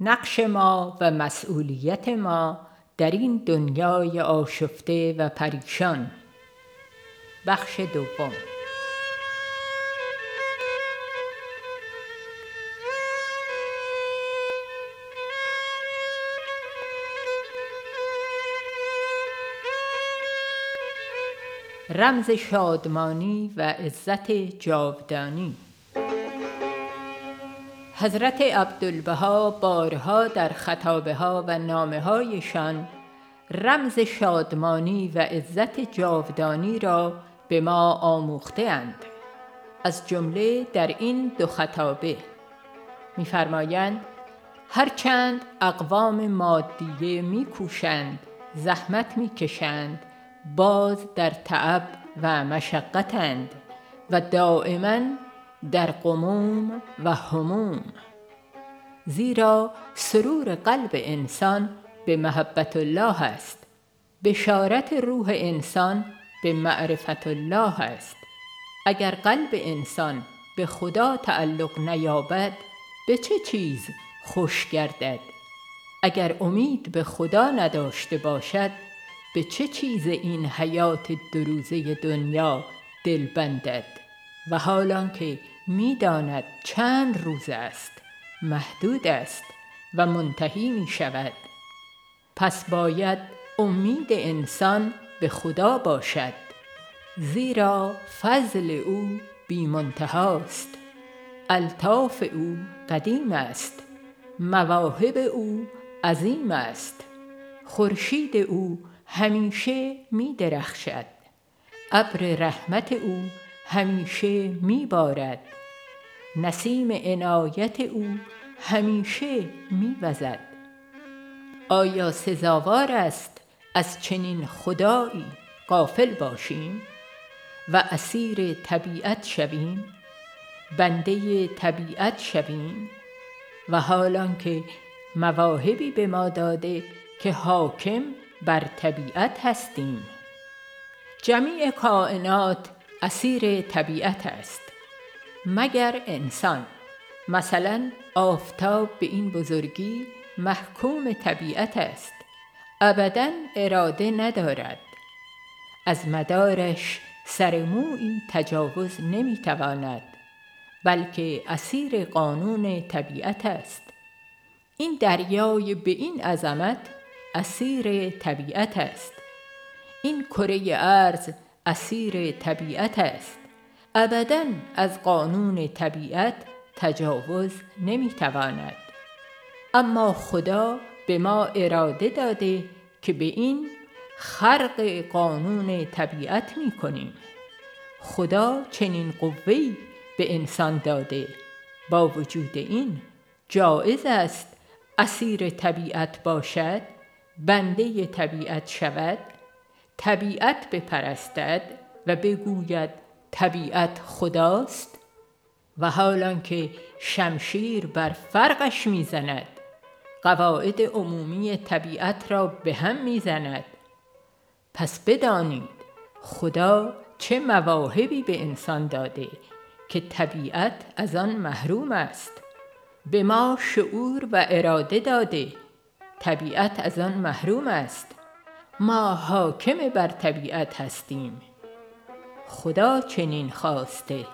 نقش ما و مسئولیت ما در این دنیای آشفته و پریشان. بخش دوم. رمز شادمانی و عزت جاودانی. حضرت عبدالبها بارها در خطابه‌ها و نامه‌هایشان رمز شادمانی و عزت جاودانی را به ما آموخته‌اند. از جمله در این دو خطابه می‌فرمایند: هرچند اقوام مادیه می‌کوشند، زحمت می‌کشند، باز در تعب و مشقتند و دائما در غموم و هموم، زیرا سرور قلب انسان به محبت الله است، بشارت روح انسان به معرفت الله است. اگر قلب انسان به خدا تعلق نیابد، به چه چیز خوش گردد؟ اگر امید به خدا نداشته باشد، به چه چیز این حیات دروزه دنیا دل بندد؟ و حالان که می‌داند چند روز است، محدود است و منتهی می شود، پس باید امید انسان به خدا باشد، زیرا فضل او بی منتهاست، الطاف او قدیم است، مواهب او عظیم است، خورشید او همیشه می درخشد، ابر رحمت او همیشه می بارد، نسیم عنایت او همیشه می وزد. آیا سزاوار است از چنین خدایی غافل باشیم و اسیر طبیعت شویم، بنده طبیعت شویم، و حالان که مواهبی به ما داده که حاکم بر طبیعت هستیم؟ جمیع کائنات اسیر طبیعت است مگر انسان. مثلا آفتاب به این بزرگی محکوم طبیعت است، ابداً اراده ندارد، از مدارش سر مویی تجاوز نمیتواند، بلکه اسیر قانون طبیعت است. این دریای به این عظمت اسیر طبیعت است، این کره ارض اسیر طبیعت است، ابداً از قانون طبیعت تجاوز نمیتواند. اما خدا به ما اراده داده که به این خرق قانون طبیعت میکنیم. خدا چنین قوه‌ای به انسان داده، با وجود این جایز است اسیر طبیعت باشد، بنده طبیعت شود، طبیعت بپرستد و بگوید طبیعت خداست، و حالان که شمشیر بر فرقش میزند، قواعد عمومی طبیعت را به هم میزند. پس بدانید خدا چه مواهبی به انسان داده که طبیعت از آن محروم است. به ما شعور و اراده داده، طبیعت از آن محروم است. ما حاکم بر طبیعت هستیم، خدا چنین خواسته.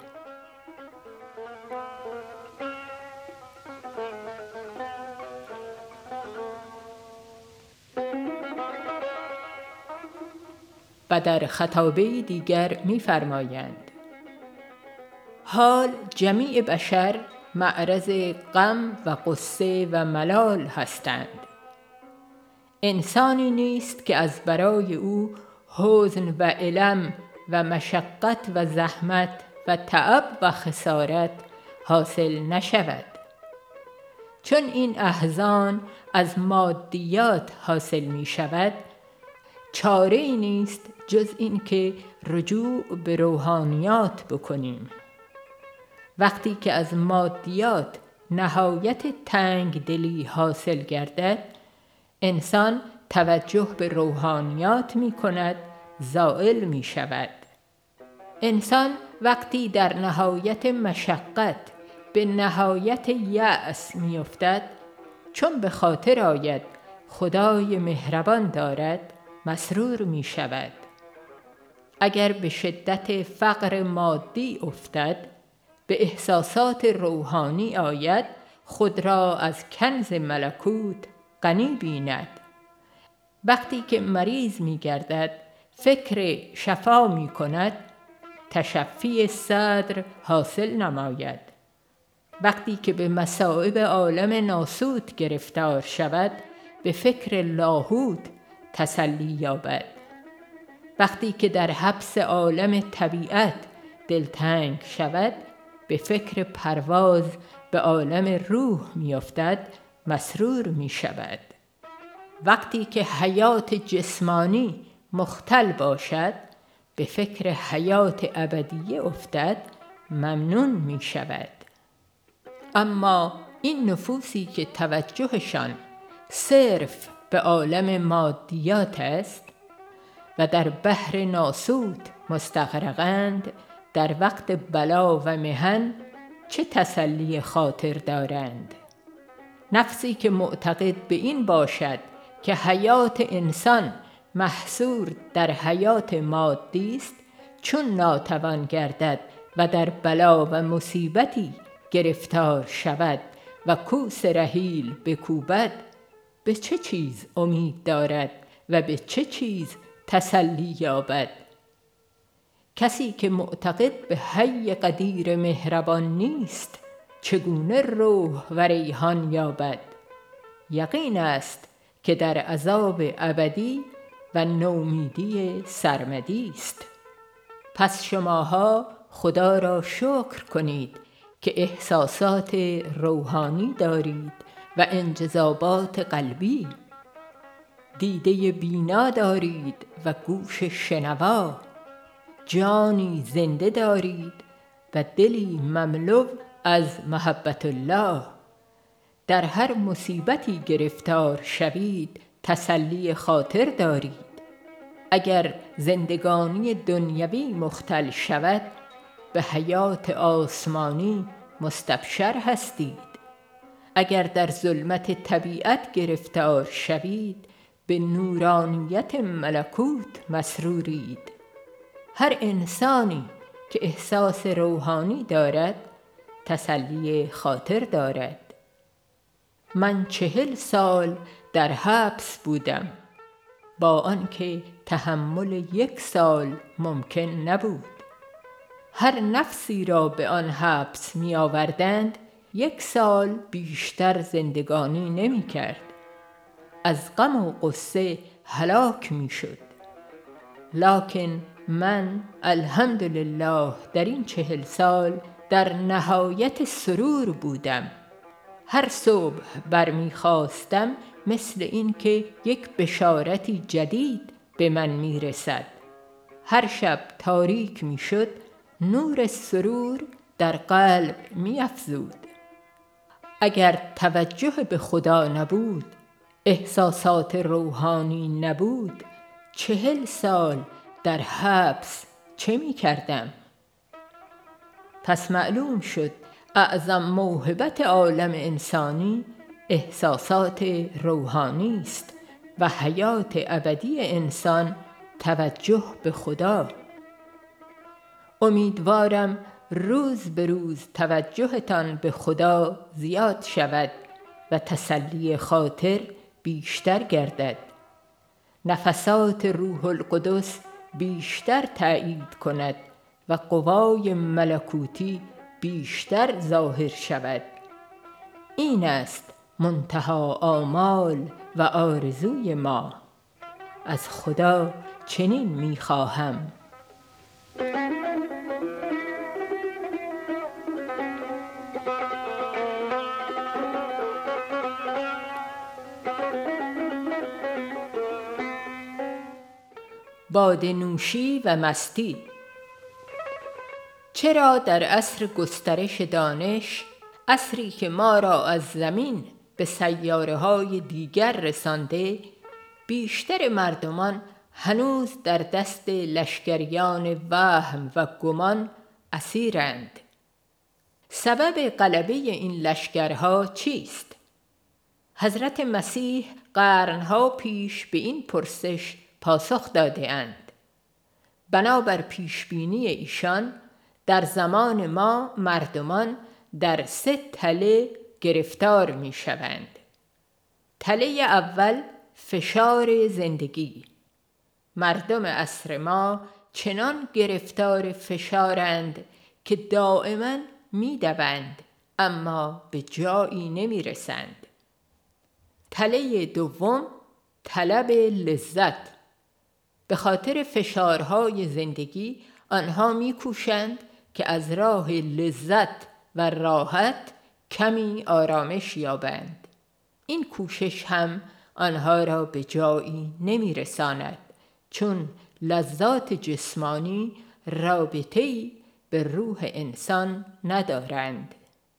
و در خطابه دیگر می‌فرمایند: حال جمیع بشر معرض غم و غصه و ملال هستند. انسانی نیست که از برای او حزن و الم و مشقت و زحمت و تعب و خسارت حاصل نشود. چون این احزان از مادیات حاصل می شود، چاره‌ای نیست جز این که رجوع به روحانیات بکنیم. وقتی که از مادیات نهایت تنگ دلی حاصل گردد، انسان توجه به روحانیات می کند، زائل می شود. انسان وقتی در نهایت مشقت به نهایت یأس می افتد، چون به خاطر آید خدای مهربان دارد مسرور می شود. اگر به شدت فقر مادی افتد به احساسات روحانی آید خود را از کنز ملکوت غنی بیند. وقتی که مریض می گردد فکر شفا می کند تشفی صدر حاصل نماید. وقتی که به مصائب عالم ناسوت گرفتار شود به فکر لاهوت تسلی یابد. وقتی که در حبس عالم طبیعت دلتنگ شود به فکر پرواز به عالم روح می افتد مسرور می شود. وقتی که حیات جسمانی مختل باشد به فکر حیات ابدیه افتد ممنون می شود. اما این نفوسی که توجهشان صرف به عالم مادیات است و در بحر ناسوت مستغرقند در وقت بلا و محن چه تسلی خاطر دارند؟ نفسی که معتقد به این باشد که حیات انسان محصور در حیات مادی است چون ناتوان گردد و در بلا و مصیبتی گرفتار شود و کوس رحیل بکوبد به چه چیز امید دارد و به چه چیز تسلی یابد؟ کسی که معتقد به حی قدیر مهربان نیست چگونه روح و ریحان یابد؟ یقین است که در عذاب ابدی و نومیدی سرمدی است. پس شماها خدا را شکر کنید که احساسات روحانی دارید و انجذابات قلبی، دیده بینا دارید و گوش شنوا، جانی زنده دارید و دلی مملو از محبت الله. در هر مصیبتی گرفتار شوید تسلی خاطر دارید. اگر زندگانی دنیوی مختل شود به حیات آسمانی مستبشر هستید. اگر در ظلمت طبیعت گرفتار شوید به نورانیت ملکوت مسرورید. هر انسانی که احساس روحانی دارد تسلی خاطر دارد. من 40 سال در حبس بودم با آنکه تحمل 1 سال ممکن نبود. هر نفسی را به آن حبس می آوردند 1 سال بیشتر زندگانی نمی کرد. از غم و غصه هلاک می شد. لکن من الحمدلله در این 40 سال در نهایت سرور بودم. هر صبح برمی خواستم مثل این که یک بشارتی جدید به من می رسد. هر شب تاریک می شد نور سرور در قلب می افزود. اگر توجه به خدا نبود، احساسات روحانی نبود 40 سال در حبس چه می کردم؟ پس معلوم شد اعظم موهبت عالم انسانی احساسات روحانی است و حیات ابدی انسان توجه به خدا. امیدوارم روز به روز توجهتان به خدا زیاد شود و تسلی خاطر بیشتر گردد. نفسات روح القدس بیشتر تأیید کند و قوای ملکوتی بیشتر ظاهر شود. این است منتهی آمال و آرزوی ما. از خدا چنین می خواهم. باده نوشی و مستی. چرا در عصر گسترش دانش، عصری که ما را از زمین به سیاره‌های دیگر رسانده، بیشتر مردمان هنوز در دست لشکریان وهم و گمان اسیرند؟ سبب غلبه این لشکرها چیست؟ حضرت مسیح قرنها پیش به این پرسش پاسخ داده اند. بنابر پیشبینی ایشان در زمان ما مردمان در 3 تله گرفتار می شوند. تله اول فشار زندگی. مردم عصر ما چنان گرفتار فشارند که دائما می دوند اما به جایی نمی رسند. تله دوم طلب لذت. به خاطر فشارهای زندگی آنها می کوشند که از راه لذت و راحت کمی آرامش یابند. این کوشش هم آنها را به جایی نمی رساند، چون لذات جسمانی رابطه‌ای به روح انسان ندارند.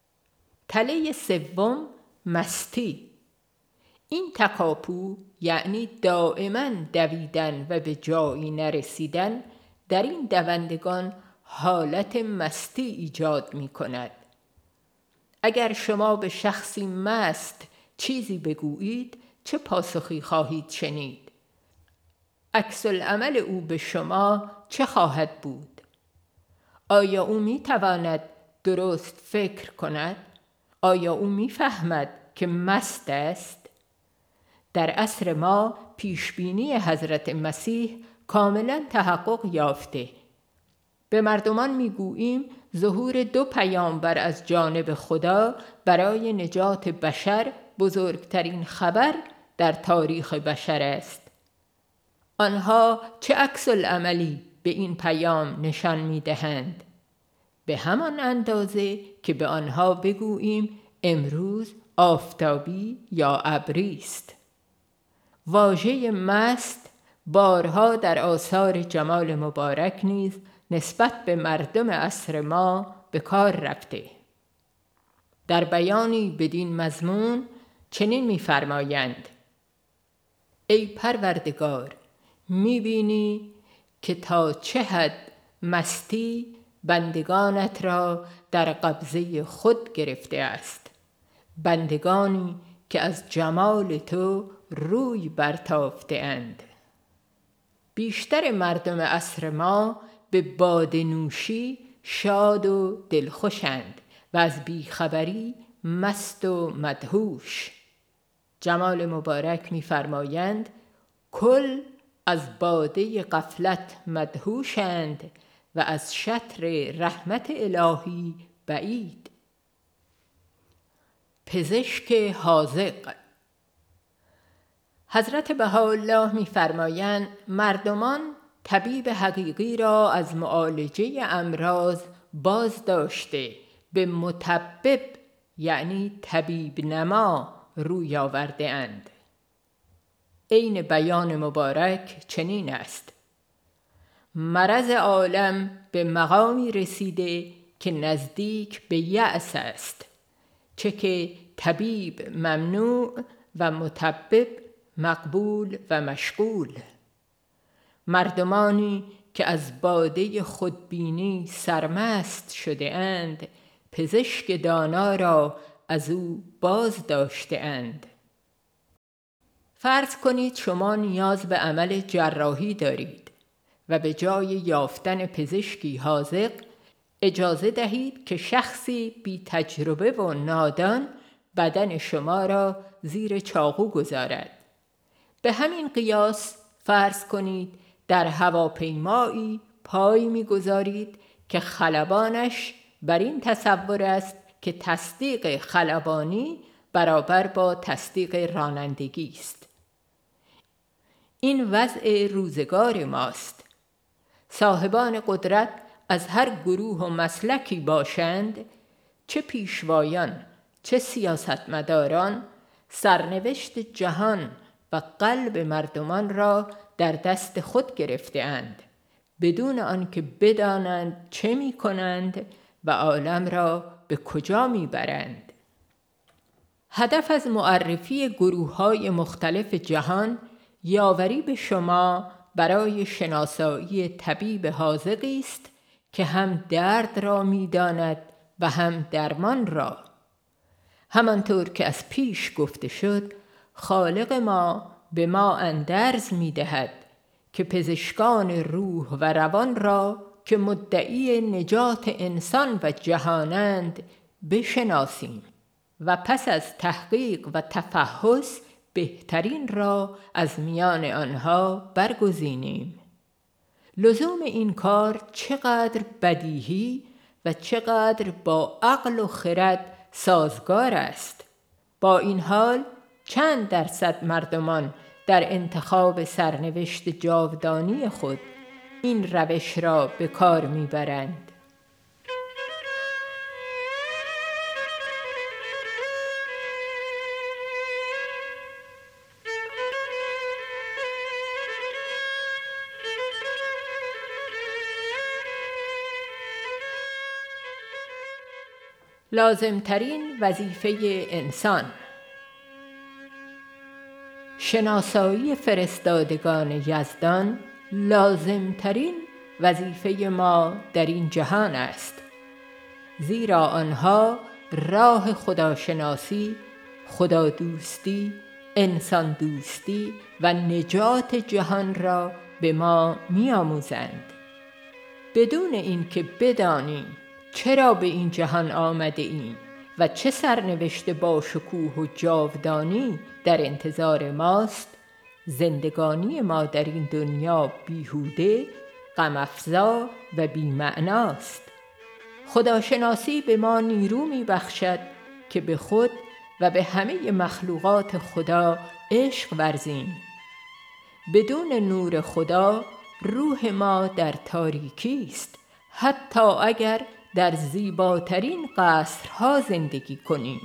تله سوم مستی. این تکاپو یعنی دائما دویدن و به جایی نرسیدن در این دوندگان حالت مستی ایجاد می کند. اگر شما به شخصی مست چیزی بگویید چه پاسخی خواهید شنید؟ عکس العمل او به شما چه خواهد بود؟ آیا او می تواند درست فکر کند؟ آیا او می فهمد که مست است؟ در عصر ما پیشبینی حضرت مسیح کاملا تحقق یافته. به مردمان می گوییم ظهور 2 پیامبر از جانب خدا برای نجات بشر بزرگترین خبر در تاریخ بشر است. آنها چه عکس العملی به این پیام نشان می دهند؟ به همان اندازه که به آنها بگوییم امروز آفتابی یا ابری است. واژه مست بارها در آثار جمال مبارک نیز نسبت به مردم عصر ما به کار رفته. در بیانی بدین مضمون چنین می‌فرمایند: ای پروردگار، می‌بینی که تا چه حد مستی بندگانت را در قبضه خود گرفته است، بندگانی که از جمال تو روی برتافته اند. بیشتر مردم عصر ما به باده نوشی شاد و دلخوشند و از بیخبری مست و مدهوش. جمال مبارک می‌فرمایند کل از باده غفلت مدهوشند و از شطر رحمت الهی بعید. پزشک حاذق. حضرت بهاءالله می‌فرمایند مردمان طبیب حقیقی را از معالجه امراض باز داشته به مطبب یعنی طبیب نما روی آورده اند. عین بیان مبارک چنین است: مرض عالم به مقامی رسیده که نزدیک به یأس است، چه که طبیب ممنوع و مطبب مقبول و مشغول. مردمانی که از باده خودبینی سرمست شده اند پزشک دانا را از او باز داشته اند. فرض کنید شما نیاز به عمل جراحی دارید و به جای یافتن پزشکی حاذق اجازه دهید که شخصی بی تجربه و نادان بدن شما را زیر چاقو گذارد. به همین قیاس فرض کنید در هواپیمایی پای می‌گذارید که خلبانش بر این تصور است که تصدیق خلبانی برابر با تصدیق رانندگی است. این وضع روزگار ماست. صاحبان قدرت از هر گروه و مسلکی باشند، چه پیشوایان چه سیاستمداران، سرنوشت جهان و قلب مردمان را در دست خود گرفته اند بدون آنکه بدانند چه می کنند و عالم را به کجا می برند. هدف از معرفی گروه‌های مختلف جهان یاوری به شما برای شناسایی طبیب حاذقی است که هم درد را می داند و هم درمان را. همانطور که از پیش گفته شد، خالق ما به ما اندرز می دهد که پزشکان روح و روان را که مدعی نجات انسان و جهانند بشناسیم و پس از تحقیق و تفحص بهترین را از میان آنها برگزینیم. لزوم این کار چقدر بدیهی و چقدر با عقل و خرد سازگار است. با این حال چند درصد مردمان در انتخاب سرنوشت جاودانی خود این روش را به کار میبرند؟ لازمترین وظیفه انسان. شناسایی فرستادگان یزدان لازمترین وظیفه ما در این جهان است، زیرا آنها راه خداشناسی، خدادوستی، انسان دوستی و نجات جهان را به ما می‌آموزند. بدون اینکه بدانیم چرا به این جهان آمده ایم و چه سرنوشت با شکوه و جاودانی در انتظار ماست، زندگانی ما در این دنیا بیهوده، غم افزا و بی‌معناست. خداشناسی به ما نیرو می‌بخشد که به خود و به همه مخلوقات خدا عشق ورزیم. بدون نور خدا روح ما در تاریکی است، حتی اگر در زیباترین قصرها زندگی کنیم.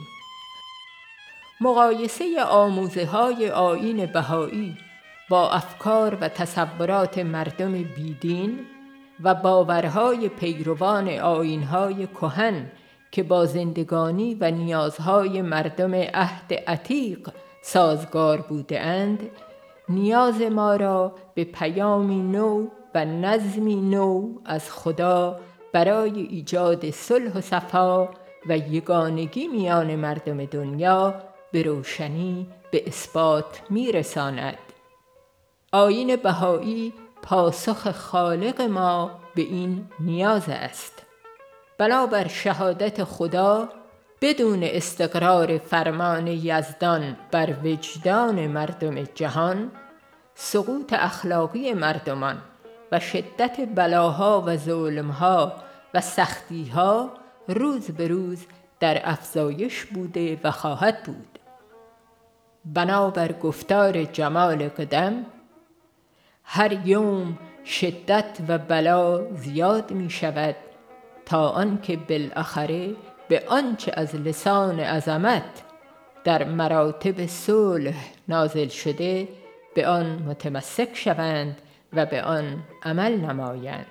مقایسه آموزه‌های آیین بهایی با افکار و تصورات مردم بیدین و باورهای پیروان آیین‌های کهن که با زندگانی و نیازهای مردم عهد عتیق سازگار بوده‌اند، نیاز ما را به پیامی نو و نظمی نو از خدا برای ایجاد صلح و صفا و یگانگی میان مردم دنیا به روشنی به اثبات میرساند. آیین بهایی پاسخ خالق ما به این نیاز است. بنابر شهادت خدا، بدون استقرار فرمان یزدان بر وجدان مردم جهان، سقوط اخلاقی مردمان و شدت بلاها و ظلمها و سختیها روز به روز در افزایش بوده و خواهد بود. بنابر گفتار جمال قدم، هر یوم شدت و بلا زیاد می شود تا آنکه بالاخره به آنچه از لسان عظمت در مراتب صلح نازل شده به آن متمسک شوند و به آن عمل نمایند.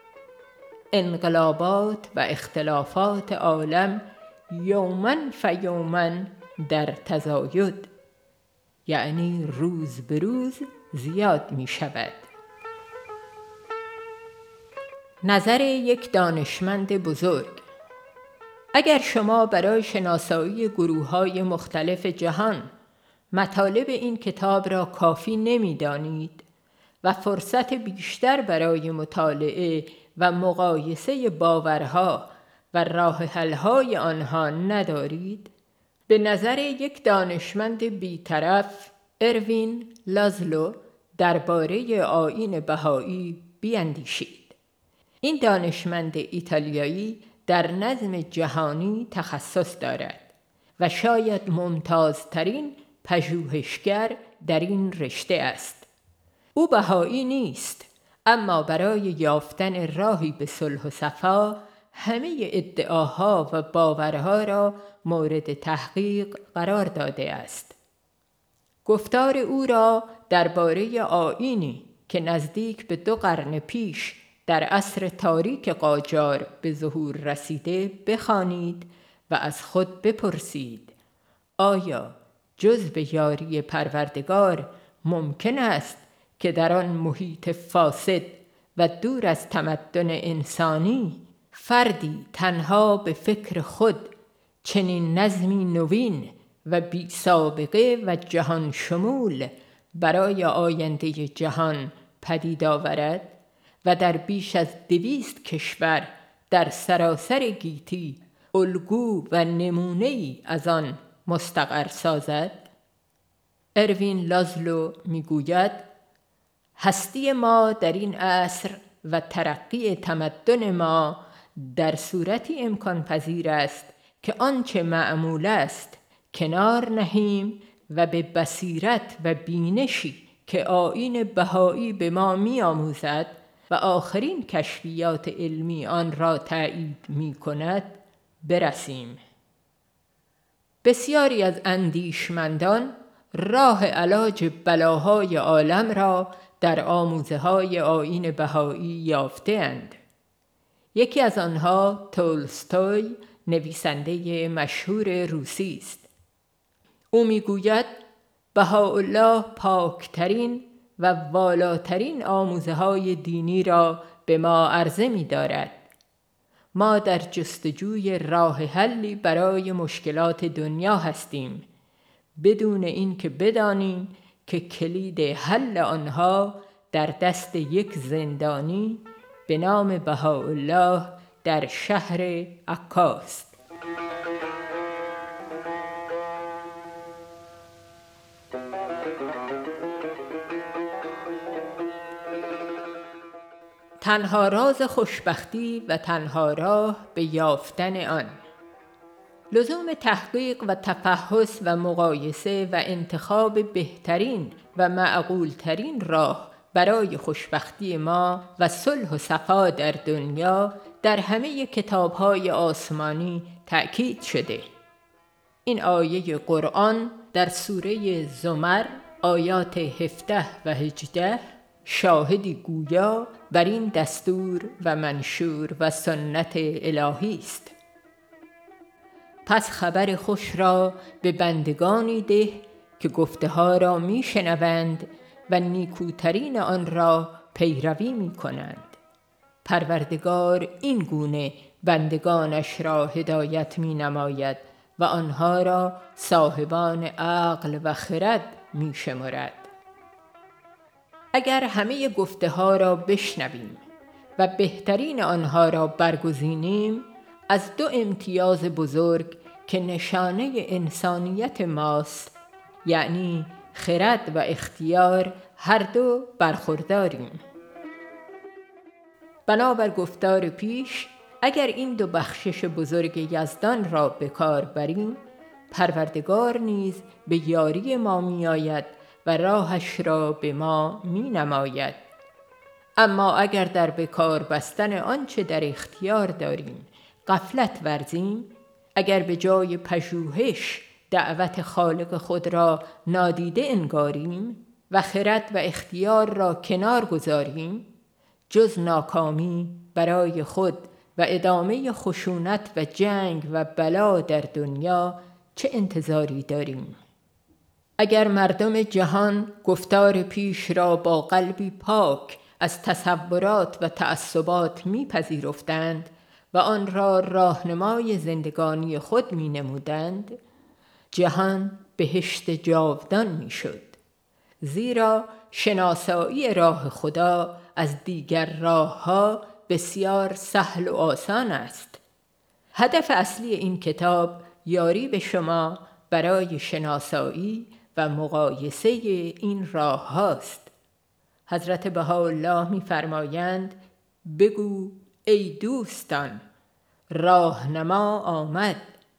انقلابات و اختلافات عالم یوماً فیوماً در تزاید، یعنی روز به روز زیاد می شود. نظر یک دانشمند بزرگ: اگر شما برای شناسایی گروه‌های مختلف جهان مطالب این کتاب را کافی نمی‌دانید و فرصت بیشتر برای مطالعه و مقایسه باورها و راه حل‌های آنها ندارید، به نظر یک دانشمند بی‌طرف، اروین لازلو، درباره آیین بهایی بیندیشید. این دانشمند ایتالیایی در نظم جهانی تخصص دارد و شاید ممتازترین پژوهشگر در این رشته است. او بهایی نیست، اما برای یافتن راهی به صلح و صفا همه ادعاها و باورها را مورد تحقیق قرار داده است. گفتار او را درباره آیینی که نزدیک به 2 قرن پیش در عصر تاریک قاجار به ظهور رسیده بخوانید و از خود بپرسید: آیا جز به یاری پروردگار ممکن است که در آن محیط فاسد و دور از تمدن انسانی فردی تنها به فکر خود چنین نظمی نوین و بی سابقه و جهان شمول برای آینده جهان پدید آورد و در بیش از 200 کشور در سراسر گیتی الگو و نمونه‌ای از آن مستقر سازد؟ اروین لازلو میگوید هستی ما در این عصر و ترقی تمدن ما در صورتی امکان پذیر است که آنچه معمول است کنار نهیم و به بصیرت و بینشی که آیین بهایی به ما می‌آموزد و آخرین کشفیات علمی آن را تأیید می‌کند برسیم. بسیاری از اندیشمندان راه علاج بلاهای عالم را در آموزه‌های آیین بهایی یافته‌اند. یکی از آنها تولستوی، نویسنده مشهور روسی است. او میگوید بهاءالله پاکترین و والاترین آموزه‌های دینی را به ما عرضه می‌دارد. ما در جستجوی راه حلی برای مشکلات دنیا هستیم، بدون اینکه بدانیم که کلید حل آنها در دست یک زندانی به نام بهاءالله در شهر عکاست. تنها راز خوشبختی و تنها راه به یافتن آن. لزوم تحقیق و تفحص و مقایسه و انتخاب بهترین و معقولترین راه برای خوشبختی ما و صلح و صفا در دنیا در همه کتاب‌های آسمانی تأکید شده. این آیه قرآن در سوره زمر آیات 17 و 18 شاهدی گویا بر این دستور و منشور و سنت الهی است. پس خبر خوش را به بندگانی ده که گفته ها را می شنوند و نیکوترین آن را پیروی می کنند. پروردگار این گونه بندگانش را هدایت می نماید و آنها را صاحبان عقل و خرد می شمرد. اگر همه گفته ها را بشنویم و بهترین آنها را برگزینیم، از 2 امتیاز بزرگ که نشانه انسانیت ماست، یعنی خرد و اختیار، هر دو برخورداریم. بنابر گفتار پیش، اگر این 2 بخشش بزرگ یزدان را به کار بریم، پروردگار نیز به یاری ما می آید و راهش را به ما می نماید. اما اگر در به کار بستن آنچه در اختیار داریم غفلت ورزیم، اگر به جای پژوهش دعوت خالق خود را نادیده انگاریم و خرد و اختیار را کنار گذاریم، جز ناکامی برای خود و ادامه خشونت و جنگ و بلا در دنیا چه انتظاری داریم؟ اگر مردم جهان گفتار پیش را با قلبی پاک از تصورات و تعصبات میپذیرفتند و آن را راهنمای زندگانی خود می نمودند، جهان بهشت جاودان می شد. زیرا شناسایی راه خدا از دیگر راه‌ها بسیار سهل و آسان است. هدف اصلی این کتاب یاری به شما برای شناسایی و مقایسه این راه هاست. حضرت بهاءالله می فرمایند بگو ای دوستان، راهنما آمد،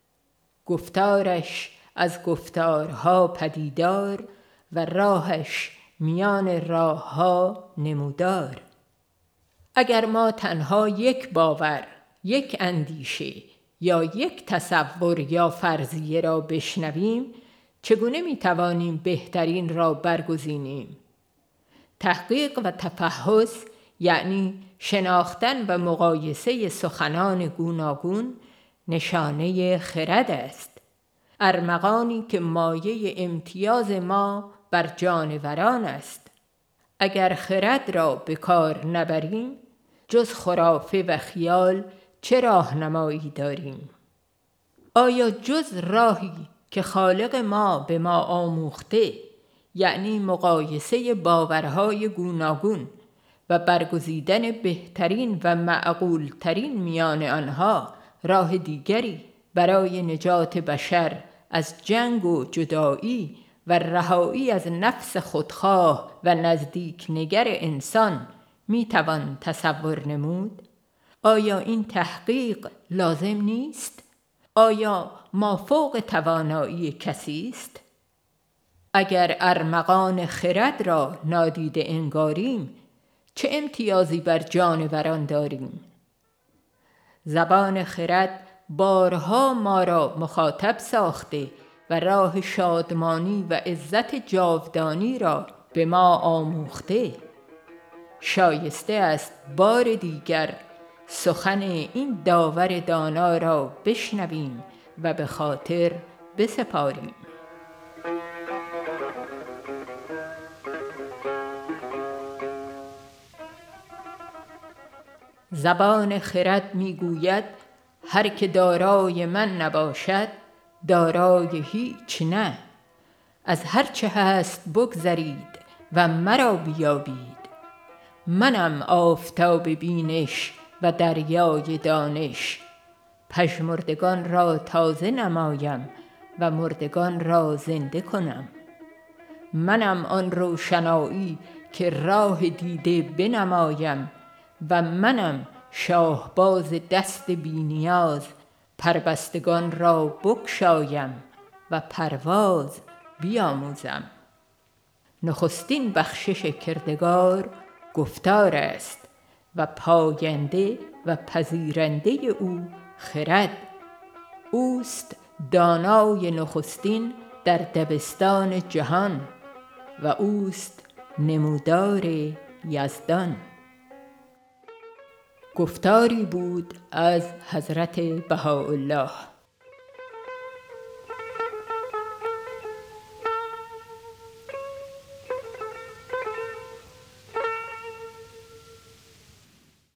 گفتارش از گفتارها پدیدار و راهش میان راهها نمودار. اگر ما تنها یک باور، یک اندیشه یا یک تصور یا فرضیه را بشنویم، چگونه میتوانیم بهترین را برگزینیم؟ تحقیق و تفحص یعنی شناختن و مقایسه سخنان گوناگون نشانه خرد است، ارمغانی که مایه امتیاز ما بر جانوران است. اگر خرد را به کار نبریم، جز خرافه و خیال چه راهنمایی داریم؟ آیا جز راهی که خالق ما به ما آموخته، یعنی مقایسه باورهای گوناگون و برگزیدن بهترین و معقولترین میان آنها، راه دیگری برای نجات بشر از جنگ و جدایی و رهایی از نفس خودخواه و نزدیک نگر انسان میتوان تصور نمود؟ آیا این تحقیق لازم نیست؟ آیا مافوق توانایی کسی است؟ اگر ارمغان خرد را نادیده انگاریم، چه امتیازی بر جانوران داریم؟ زبان خرد بارها ما را مخاطب ساخته و راه شادمانی و عزت جاودانی را به ما آموخته. شایسته است بار دیگر سخن این داور دانا را بشنویم و به خاطر بسپاریم. زبان خرد میگوید هر که دارای من نباشد دارای هیچ نه. از هر چه هست بگذرید و مرا بیابید. منم آفتاب بینش و دریای دانش. پژمردگان را تازه نمایم و مردگان را زنده کنم. منم آن روشنایی که راه دیده بنمایم و منم شاهباز دست بینیاز، پربستگان را بگشایم و پرواز بیاموزم. نخستین بخشش کردگار گفتار است و پاینده و پذیرنده او خرد. اوست دانای نخستین در دبستان جهان و اوست نمودار یزدان. گفتاری بود از حضرت بهاءالله.